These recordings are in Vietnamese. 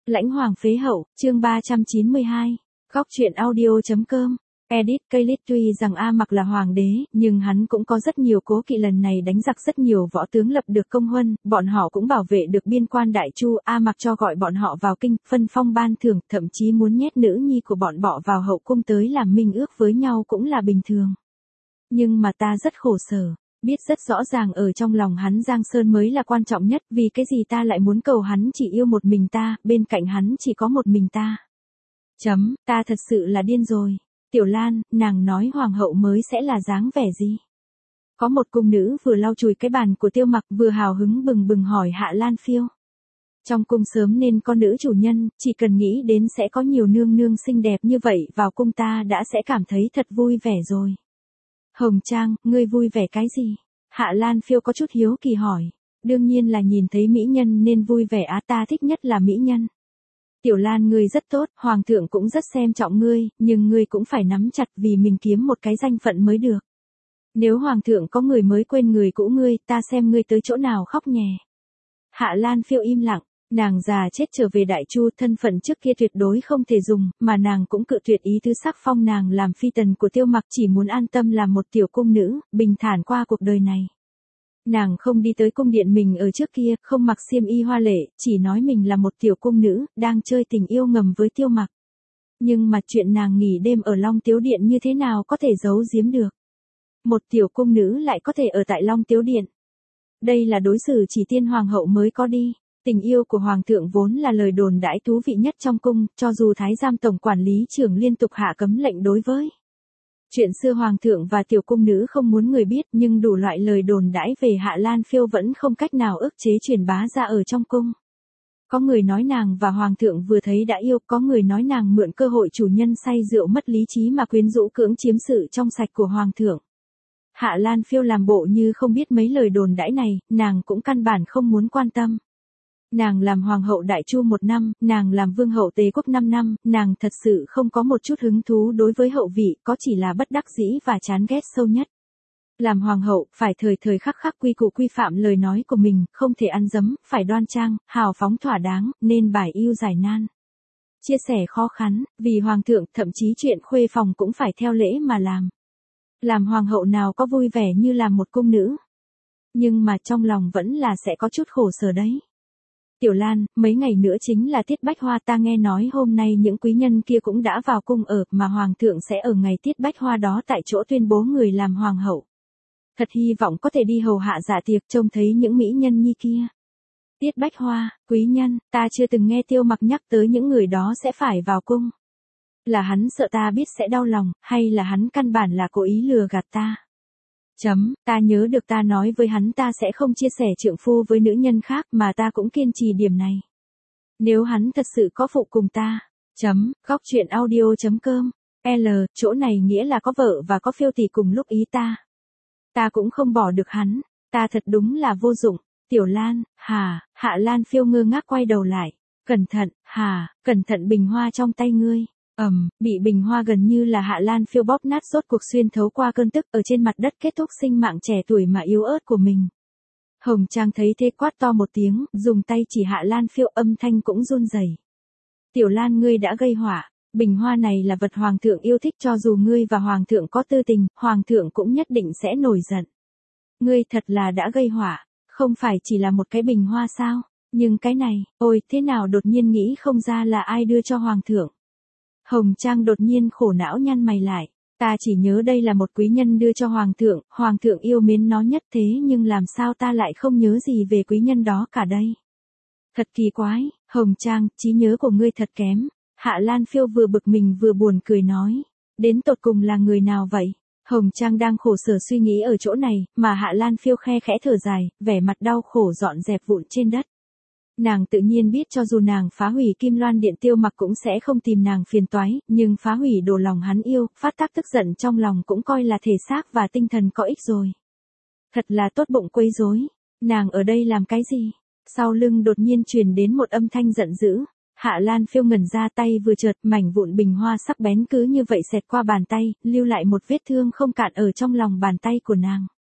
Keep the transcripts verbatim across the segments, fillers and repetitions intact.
Lãnh hoàng phế hậu, chương ba trăm chín mươi hai. Góc truyện audio.com. Edit Kaylit tuy rằng A Mặc là hoàng đế, nhưng hắn cũng có rất nhiều cố kỵ, lần này đánh giặc rất nhiều võ tướng lập được công huân, bọn họ cũng bảo vệ được biên quan Đại Chu, A Mặc cho gọi bọn họ vào kinh, phân phong ban thưởng, thậm chí muốn nhét nữ nhi của bọn bỏ vào hậu cung tới làm minh ước với nhau cũng là bình thường. Nhưng mà ta rất khổ sở, biết rất rõ ràng ở trong lòng hắn Giang Sơn mới là quan trọng nhất, vì cái gì ta lại muốn cầu hắn chỉ yêu một mình ta, bên cạnh hắn chỉ có một mình ta. Chấm, ta thật sự là điên rồi. Tiểu Lan, nàng nói hoàng hậu mới sẽ là dáng vẻ gì? Có một cung nữ vừa lau chùi cái bàn của Tiêu Mặc vừa hào hứng bừng bừng hỏi Hạ Lan Phiêu. Trong cung sớm nên có nữ chủ nhân, chỉ cần nghĩ đến sẽ có nhiều nương nương xinh đẹp như vậy vào cung ta đã sẽ cảm thấy thật vui vẻ rồi. Hồng Trang, ngươi vui vẻ cái gì? Hạ Lan Phiêu có chút hiếu kỳ hỏi. Đương nhiên là nhìn thấy mỹ nhân nên vui vẻ á, ta thích nhất là mỹ nhân. Tiểu Lan, ngươi rất tốt, hoàng thượng cũng rất xem trọng ngươi, nhưng ngươi cũng phải nắm chặt vì mình kiếm một cái danh phận mới được. Nếu hoàng thượng có người mới quên người cũ ngươi, ta xem ngươi tới chỗ nào khóc nhè. Hạ Lan Phiêu im lặng, nàng già chết trở về Đại Chu, thân phận trước kia tuyệt đối không thể dùng, mà nàng cũng cự tuyệt ý tứ sắc phong nàng làm phi tần của Tiêu Mặc, chỉ muốn an tâm làm một tiểu cung nữ, bình thản qua cuộc đời này. Nàng không đi tới cung điện mình ở trước kia, không mặc xiêm y hoa lệ, chỉ nói mình là một tiểu cung nữ, đang chơi tình yêu ngầm với Tiêu Mặc. Nhưng mà chuyện nàng nghỉ đêm ở Long Tiếu Điện như thế nào có thể giấu giếm được. Một tiểu cung nữ lại có thể ở tại Long Tiếu Điện. Đây là đối xử chỉ tiên hoàng hậu mới có đi. Tình yêu của hoàng thượng vốn là lời đồn đãi thú vị nhất trong cung, cho dù thái giám tổng quản lý trưởng liên tục hạ cấm lệnh đối với. Chuyện xưa hoàng thượng và tiểu cung nữ không muốn người biết, nhưng đủ loại lời đồn đãi về Hạ Lan Phiêu vẫn không cách nào ức chế truyền bá ra ở trong cung. Có người nói nàng và hoàng thượng vừa thấy đã yêu, có người nói nàng mượn cơ hội chủ nhân say rượu mất lý trí mà quyến rũ cưỡng chiếm sự trong sạch của hoàng thượng. Hạ Lan Phiêu làm bộ như không biết mấy lời đồn đãi này, nàng cũng căn bản không muốn quan tâm. Nàng làm hoàng hậu Đại Chu một năm, nàng làm vương hậu Tề Quốc năm năm, nàng thật sự không có một chút hứng thú đối với hậu vị, có chỉ là bất đắc dĩ và chán ghét sâu nhất. Làm hoàng hậu, phải thời thời khắc khắc quy củ quy phạm lời nói của mình, không thể ăn dấm, phải đoan trang, hào phóng thỏa đáng, nên bài ưu giải nan. Chia sẻ khó khăn, vì hoàng thượng, thậm chí chuyện khuê phòng cũng phải theo lễ mà làm. Làm hoàng hậu nào có vui vẻ như làm một cung nữ. Nhưng mà trong lòng vẫn là sẽ có chút khổ sở đấy. Tiểu Lan, mấy ngày nữa chính là tiết bách hoa, ta nghe nói hôm nay những quý nhân kia cũng đã vào cung ở, mà hoàng thượng sẽ ở ngày tiết bách hoa đó tại chỗ tuyên bố người làm hoàng hậu. Thật hy vọng có thể đi hầu hạ dạ tiệc, trông thấy những mỹ nhân nhi kia. Tiết bách hoa, quý nhân, ta chưa từng nghe Tiêu Mặc nhắc tới những người đó sẽ phải vào cung. Là hắn sợ ta biết sẽ đau lòng, hay là hắn căn bản là cố ý lừa gạt ta? Chấm, ta nhớ được ta nói với hắn ta sẽ không chia sẻ trượng phu với nữ nhân khác, mà ta cũng kiên trì điểm này. Nếu hắn thật sự có phụ cùng ta. Chấm, góc truyện audio.com. L, chỗ này nghĩa là có vợ và có Phiêu tỷ cùng lúc ý ta. Ta cũng không bỏ được hắn, ta thật đúng là vô dụng. Tiểu Lan, hà, Hạ Lan Phiêu ngơ ngác quay đầu lại. Cẩn thận, hà, cẩn thận bình hoa trong tay ngươi. Ầm, um, bị bình hoa gần như là Hạ Lan Phiêu bóp nát, rốt cuộc xuyên thấu qua cơn tức ở trên mặt đất, kết thúc sinh mạng trẻ tuổi mà yếu ớt của mình. Hồng Trang thấy thế quát to một tiếng, dùng tay chỉ Hạ Lan Phiêu, âm thanh cũng run rẩy. Tiểu Lan, ngươi đã gây họa, bình hoa này là vật hoàng thượng yêu thích, cho dù ngươi và hoàng thượng có tư tình, hoàng thượng cũng nhất định sẽ nổi giận. Ngươi thật là đã gây họa, không phải chỉ là một cái bình hoa sao? Nhưng cái này, ôi, thế nào đột nhiên nghĩ không ra là ai đưa cho hoàng thượng. Hồng Trang đột nhiên khổ não nhăn mày lại, ta chỉ nhớ đây là một quý nhân đưa cho hoàng thượng, hoàng thượng yêu mến nó nhất, thế nhưng làm sao ta lại không nhớ gì về quý nhân đó cả đây. Thật kỳ quái, Hồng Trang, trí nhớ của ngươi thật kém. Hạ Lan Phiêu vừa bực mình vừa buồn cười nói, đến tột cùng là người nào vậy? Hồng Trang đang khổ sở suy nghĩ ở chỗ này, mà Hạ Lan Phiêu khe khẽ thở dài, vẻ mặt đau khổ dọn dẹp vụn trên đất. Nàng tự nhiên biết cho dù nàng phá hủy Kim Loan Điện, Tiêu Mặc cũng sẽ không tìm nàng phiền toái, nhưng phá hủy đồ lòng hắn yêu, phát tác tức giận trong lòng cũng coi là thể xác và tinh thần có ích rồi. Thật là tốt bụng quấy rối, nàng ở đây làm cái gì? Sau lưng đột nhiên truyền đến một âm thanh giận dữ. Hạ Lan Phiêu ngẩn ra, tay vừa trượt, mảnh vụn bình hoa sắc bén cứ như vậy xẹt qua bàn tay, lưu lại một vết thương không cạn ở trong lòng bàn tay của nàng.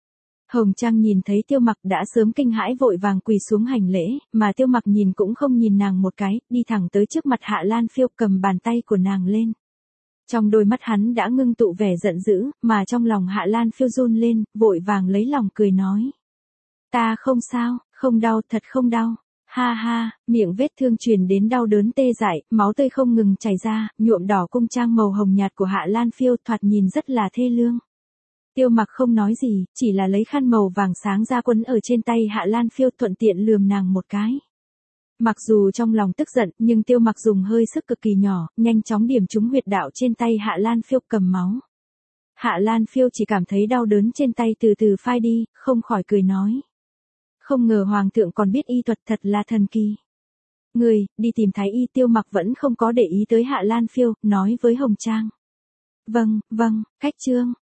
Hồng Trang nhìn thấy Tiêu Mặc đã sớm kinh hãi vội vàng quỳ xuống hành lễ, mà Tiêu Mặc nhìn cũng không nhìn nàng một cái, đi thẳng tới trước mặt Hạ Lan Phiêu cầm bàn tay của nàng lên. Trong đôi mắt hắn đã ngưng tụ vẻ giận dữ, mà trong lòng Hạ Lan Phiêu run lên, vội vàng lấy lòng cười nói. Ta không sao, không đau, thật không đau. Ha ha, miệng vết thương truyền đến đau đớn tê dại, máu tươi không ngừng chảy ra, nhuộm đỏ cung trang màu hồng nhạt của Hạ Lan Phiêu thoạt nhìn rất là thê lương. Tiêu Mặc không nói gì, chỉ là lấy khăn màu vàng sáng ra quấn ở trên tay Hạ Lan Phiêu thuận tiện lườm nàng một cái. Mặc dù trong lòng tức giận, nhưng Tiêu Mặc dùng hơi sức cực kỳ nhỏ, nhanh chóng điểm trúng huyệt đạo trên tay Hạ Lan Phiêu cầm máu. Hạ Lan Phiêu chỉ cảm thấy đau đớn trên tay từ từ phai đi, không khỏi cười nói. Không ngờ Hoàng thượng còn biết y thuật, thật là thần kỳ. Người, đi tìm thái y. Tiêu Mặc vẫn không có để ý tới Hạ Lan Phiêu, nói với Hồng Trang. Vâng, vâng, khách trương.